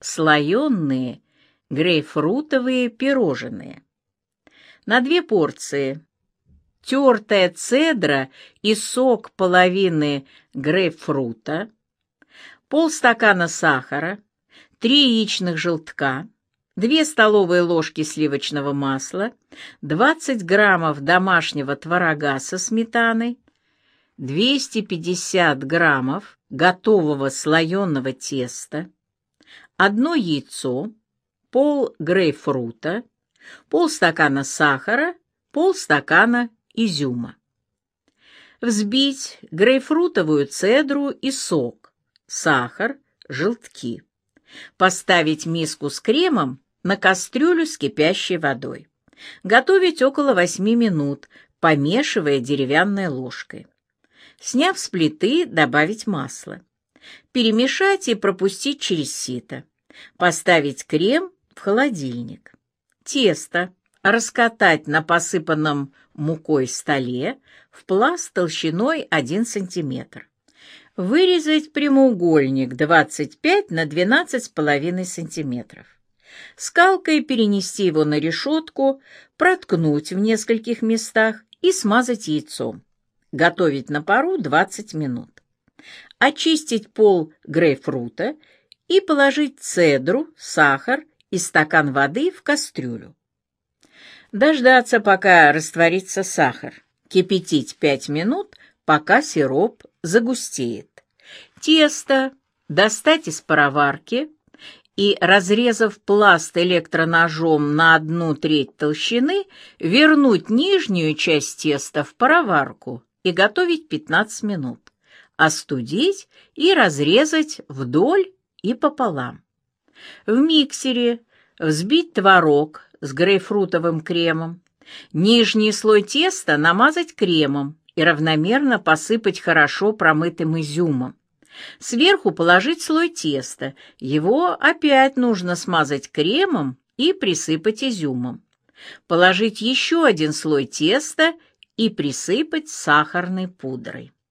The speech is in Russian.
слоеные грейпфрутовые пирожные. На 2 порции тертая цедра и сок половины грейпфрута, полстакана сахара, 3 яичных желтка, 2 столовые ложки сливочного масла, 20 граммов домашнего творога со сметаной, 250 граммов готового слоеного теста, 1 яйцо, пол грейпфрута, полстакана сахара, полстакана изюма. Взбить грейпфрутовую цедру и сок, сахар, желтки. Поставить миску с кремом на кастрюлю с кипящей водой. Готовить около 8 минут, помешивая деревянной ложкой. Сняв с плиты, добавить масло. Перемешать и пропустить через сито. Поставить крем в холодильник. Тесто раскатать на посыпанном мукой столе в пласт толщиной 1 см. Вырезать прямоугольник 25 на 12,5 см. Скалкой перенести его на решетку, проткнуть в нескольких местах и смазать яйцом. Готовить на пару 20 минут. Очистить пол грейпфрута и положить цедру, сахар и стакан воды в кастрюлю. Дождаться, пока растворится сахар. Кипятить 5 минут, пока сироп загустеет. Тесто достать из пароварки и, разрезав пласт электроножом на 1/3 толщины, вернуть нижнюю часть теста в пароварку и готовить 15 минут. Остудить и разрезать вдоль и пополам. В миксере взбить творог с грейпфрутовым кремом, нижний слой теста намазать кремом и равномерно посыпать хорошо промытым изюмом. Сверху положить слой теста, его опять нужно смазать кремом и присыпать изюмом. Положить еще 1 слой теста и присыпать сахарной пудрой.